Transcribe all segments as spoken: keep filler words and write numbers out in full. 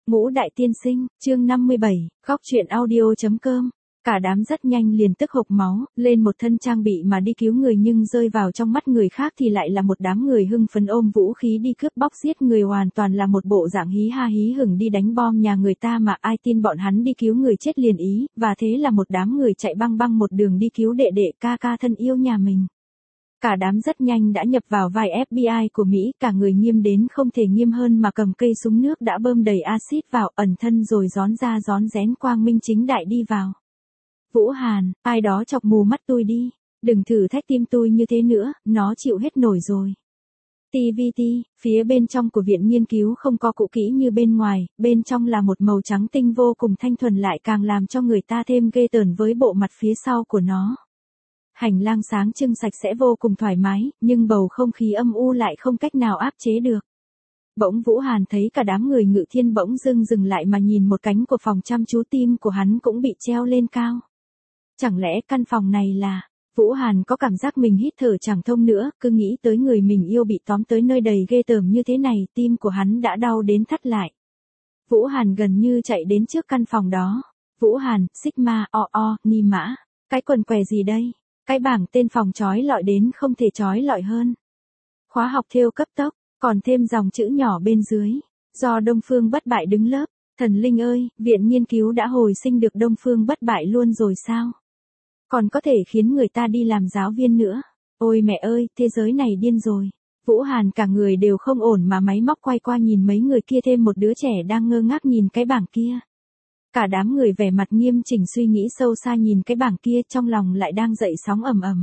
Ngũ Đại Tiên Sinh, chương năm mươi bảy, góc truyện audio.com. Cả đám rất nhanh liền tức hộc máu, lên một thân trang bị mà đi cứu người, nhưng rơi vào trong mắt người khác thì lại là một đám người hưng phấn ôm vũ khí đi cướp bóc giết người, hoàn toàn là một bộ dạng hí ha hí hửng đi đánh bom nhà người ta, mà ai tin bọn hắn đi cứu người chết liền ý, và thế là một đám người chạy băng băng một đường đi cứu đệ đệ ca ca thân yêu nhà mình. Cả đám rất nhanh đã nhập vào vai ép bê i của Mỹ, cả người nghiêm đến không thể nghiêm hơn mà cầm cây súng nước đã bơm đầy axit vào, ẩn thân rồi rón ra rón rén quang minh chính đại đi vào. Vũ Hàn, ai đó chọc mù mắt tôi đi, đừng thử thách tim tôi như thế nữa, nó chịu hết nổi rồi. tê vê tê, phía bên trong của viện nghiên cứu không có cũ kỹ như bên ngoài, bên trong là một màu trắng tinh vô cùng thanh thuần, lại càng làm cho người ta thêm ghê tởn với bộ mặt phía sau của nó. Hành lang sáng trưng sạch sẽ vô cùng thoải mái, nhưng bầu không khí âm u lại không cách nào áp chế được. Bỗng Vũ Hàn thấy cả đám người Ngự Thiên bỗng dưng dừng lại mà nhìn một cánh của phòng, chăm chú, tim của hắn cũng bị treo lên cao. Chẳng lẽ căn phòng này là... Vũ Hàn có cảm giác mình hít thở chẳng thông nữa, cứ nghĩ tới người mình yêu bị tóm tới nơi đầy ghê tởm như thế này, tim của hắn đã đau đến thắt lại. Vũ Hàn gần như chạy đến trước căn phòng đó. Vũ Hàn, Sigma, o o, ni mã. Cái quần què gì đây? Cái bảng tên phòng chói lọi đến không thể chói lọi hơn. Khóa học thêu cấp tốc, còn thêm dòng chữ nhỏ bên dưới. Do Đông Phương Bất Bại đứng lớp. Thần linh ơi, viện nghiên cứu đã hồi sinh được Đông Phương Bất Bại luôn rồi sao? Còn có thể khiến người ta đi làm giáo viên nữa. Ôi mẹ ơi, thế giới này điên rồi. Vũ Hàn cả người đều không ổn mà máy móc quay qua nhìn mấy người kia, thêm một đứa trẻ đang ngơ ngác nhìn cái bảng kia. Cả đám người vẻ mặt nghiêm chỉnh suy nghĩ sâu xa nhìn cái bảng kia, trong lòng lại đang dậy sóng ầm ầm.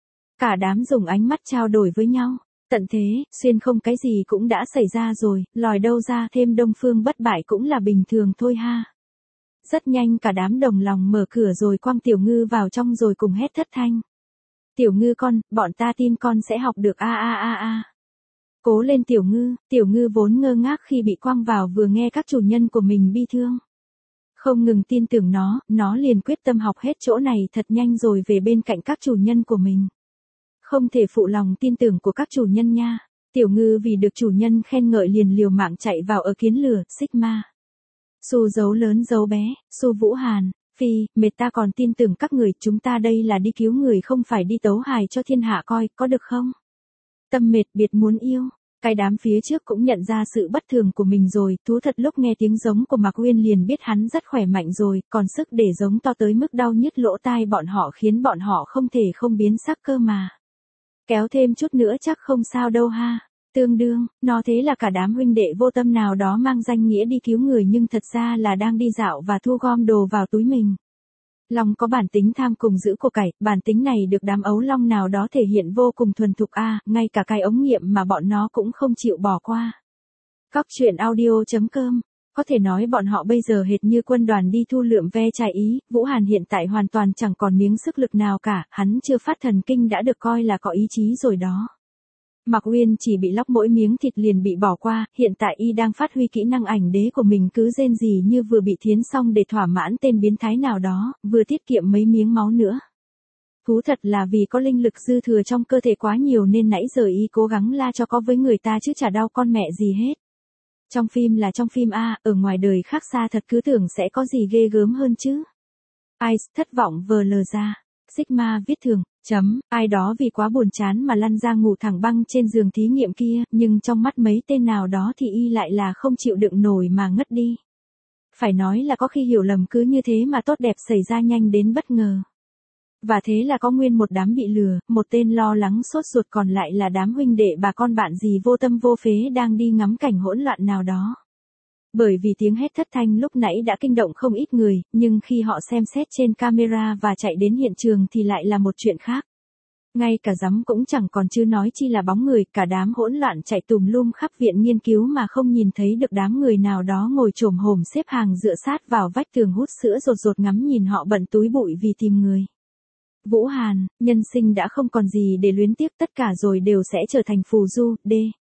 Cả đám dùng ánh mắt trao đổi với nhau. Tận thế, xuyên không, cái gì cũng đã xảy ra rồi, lòi đâu ra thêm Đông Phương Bất Bại cũng là bình thường thôi ha. Rất nhanh cả đám đồng lòng mở cửa rồi quăng Tiểu Ngư vào trong rồi cùng hét thất thanh. Tiểu Ngư con, bọn ta tin con sẽ học được a a a a. Cố lên Tiểu Ngư. Tiểu Ngư vốn ngơ ngác khi bị quăng vào vừa nghe các chủ nhân của mình bi thương. Không ngừng tin tưởng nó, nó liền quyết tâm học hết chỗ này thật nhanh rồi về bên cạnh các chủ nhân của mình. Không thể phụ lòng tin tưởng của các chủ nhân nha. Tiểu Ngư vì được chủ nhân khen ngợi liền liều mạng chạy vào ở kiến lửa, Sigma. Su giấu lớn giấu bé, Su Vũ Hàn, Phi, mệt ta còn tin tưởng các người, chúng ta đây là đi cứu người không phải đi tấu hài cho thiên hạ coi, có được không? Tâm mệt biệt muốn yêu. Cái đám phía trước cũng nhận ra sự bất thường của mình rồi, thú thật lúc nghe tiếng giống của Mạc Uyên liền biết hắn rất khỏe mạnh rồi, còn sức để giống to tới mức đau nhức lỗ tai bọn họ khiến bọn họ không thể không biến sắc cơ mà. Kéo thêm chút nữa chắc không sao đâu ha. Tương đương, nó thế là cả đám huynh đệ vô tâm nào đó mang danh nghĩa đi cứu người nhưng thật ra là đang đi dạo và thu gom đồ vào túi mình. Long có bản tính tham cùng giữ của cải, bản tính này được đám ấu long nào đó thể hiện vô cùng thuần thục a, à, ngay cả cái ống nghiệm mà bọn nó cũng không chịu bỏ qua. Góc truyện audio.com, có thể nói bọn họ bây giờ hệt như quân đoàn đi thu lượm ve chai ý, Vũ Hàn hiện tại hoàn toàn chẳng còn miếng sức lực nào cả, hắn chưa phát thần kinh đã được coi là có ý chí rồi đó. Mạc Uyên chỉ bị lóc mỗi miếng thịt liền bị bỏ qua, hiện tại y đang phát huy kỹ năng ảnh đế của mình, cứ rên rỉ như vừa bị thiến xong để thỏa mãn tên biến thái nào đó, vừa tiết kiệm mấy miếng máu nữa. Thú thật là vì có linh lực dư thừa trong cơ thể quá nhiều nên nãy giờ y cố gắng la cho có với người ta chứ chả đau con mẹ gì hết. Trong phim là trong phim a, ở ngoài đời khác xa thật, cứ tưởng sẽ có gì ghê gớm hơn chứ. Ice thất vọng vờ lờ ra. Sigma viết thường, chấm, ai đó vì quá buồn chán mà lăn ra ngủ thẳng băng trên giường thí nghiệm kia, nhưng trong mắt mấy tên nào đó thì y lại là không chịu đựng nổi mà ngất đi. Phải nói là có khi hiểu lầm cứ như thế mà tốt đẹp xảy ra nhanh đến bất ngờ. Và thế là có nguyên một đám bị lừa, một tên lo lắng sốt ruột, còn lại là đám huynh đệ bà con bạn gì vô tâm vô phế đang đi ngắm cảnh hỗn loạn nào đó. Bởi vì tiếng hét thất thanh lúc nãy đã kinh động không ít người, nhưng khi họ xem xét trên camera và chạy đến hiện trường thì lại là một chuyện khác. Ngay cả rắm cũng chẳng còn, chứ nói chi là bóng người, cả đám hỗn loạn chạy tùm lum khắp viện nghiên cứu mà không nhìn thấy được đám người nào đó ngồi chồm hổm xếp hàng dựa sát vào vách tường hút sữa rột rột ngắm nhìn họ bận túi bụi vì tìm người. Vũ Hàn, nhân sinh đã không còn gì để luyến tiếc, tất cả rồi đều sẽ trở thành phù du, đê.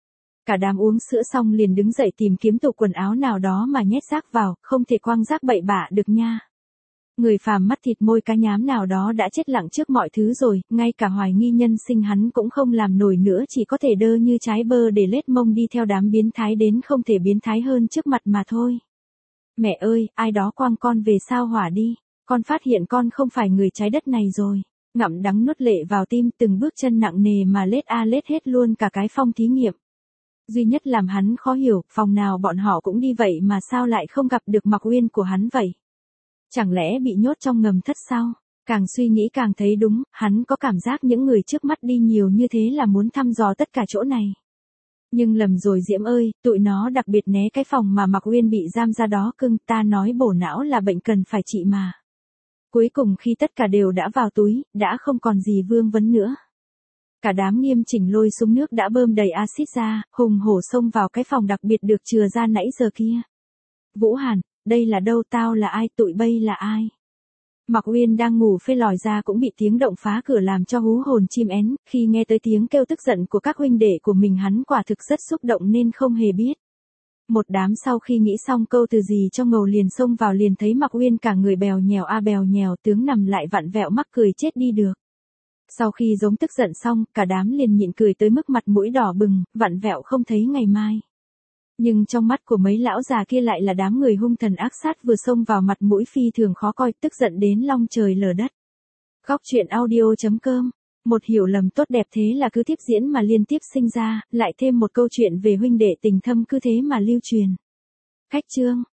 Cả đám uống sữa xong liền đứng dậy tìm kiếm tủ quần áo nào đó mà nhét rác vào, không thể quăng rác bậy bạ được nha. Người phàm mắt thịt môi cá nhám nào đó đã chết lặng trước mọi thứ rồi, ngay cả hoài nghi nhân sinh hắn cũng không làm nổi nữa, chỉ có thể đơ như trái bơ để lết mông đi theo đám biến thái đến không thể biến thái hơn trước mặt mà thôi. Mẹ ơi, ai đó quăng con về sao hỏa đi, con phát hiện con không phải người trái đất này rồi. Ngậm đắng nuốt lệ vào tim, từng bước chân nặng nề mà lết a lết hết luôn cả cái phòng thí nghiệm. Duy nhất làm hắn khó hiểu, phòng nào bọn họ cũng đi vậy mà sao lại không gặp được Mạc Uyên của hắn vậy? Chẳng lẽ bị nhốt trong ngầm thất sao? Càng suy nghĩ càng thấy đúng, hắn có cảm giác những người trước mắt đi nhiều như thế là muốn thăm dò tất cả chỗ này. Nhưng lầm rồi Diễm ơi, tụi nó đặc biệt né cái phòng mà Mạc Uyên bị giam ra đó cưng, ta nói bổ não là bệnh cần phải trị mà. Cuối cùng khi tất cả đều đã vào túi, đã không còn gì vương vấn nữa. Cả đám nghiêm chỉnh lôi súng nước đã bơm đầy axit ra, hùng hổ xông vào cái phòng đặc biệt được chừa ra nãy giờ kia. Vũ Hàn, đây là đâu, tao là ai, tụi bây là ai? Mạc Uyên đang ngủ phê lòi ra cũng bị tiếng động phá cửa làm cho hú hồn chim én, khi nghe tới tiếng kêu tức giận của các huynh đệ của mình hắn quả thực rất xúc động nên không hề biết. Một đám sau khi nghĩ xong câu từ gì cho ngầu liền xông vào liền thấy Mạc Uyên cả người bèo nhèo a bèo nhèo tướng nằm lại vặn vẹo mắc cười chết đi được. Sau khi giống tức giận xong, cả đám liền nhịn cười tới mức mặt mũi đỏ bừng, vặn vẹo không thấy ngày mai. Nhưng trong mắt của mấy lão già kia lại là đám người hung thần ác sát vừa xông vào mặt mũi phi thường khó coi, tức giận đến long trời lở đất. Góc truyện audio chấm com. Một hiểu lầm tốt đẹp thế là cứ tiếp diễn mà liên tiếp sinh ra, lại thêm một câu chuyện về huynh đệ tình thâm cứ thế mà lưu truyền. Khách chương.